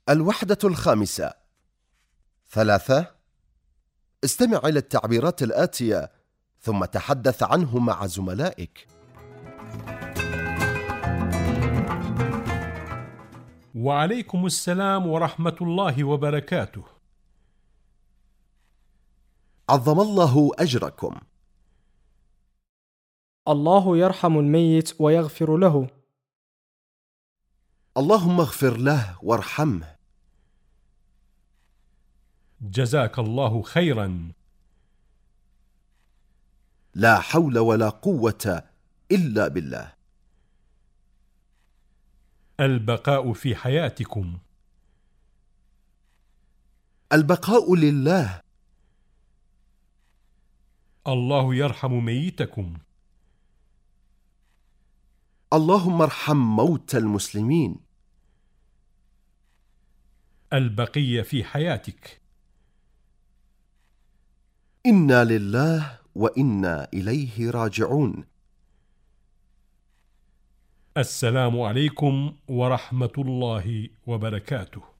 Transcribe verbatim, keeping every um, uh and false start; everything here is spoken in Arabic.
الوحدة الخامسة. ثلاثة. استمع إلى التعبيرات الآتية ثم تحدث عنه مع زملائك. وعليكم السلام ورحمة الله وبركاته. عظم الله أجركم. الله يرحم الميت ويغفر له. اللهم اغفر له وارحمه. جزاك الله خيرا. لا حول ولا قوة إلا بالله. البقاء في حياتكم. البقاء لله. الله يرحم ميتكم. اللهم ارحم موتى المسلمين. البقية في حياتك. إنا لله وإنا إليه راجعون. السلام عليكم ورحمة الله وبركاته.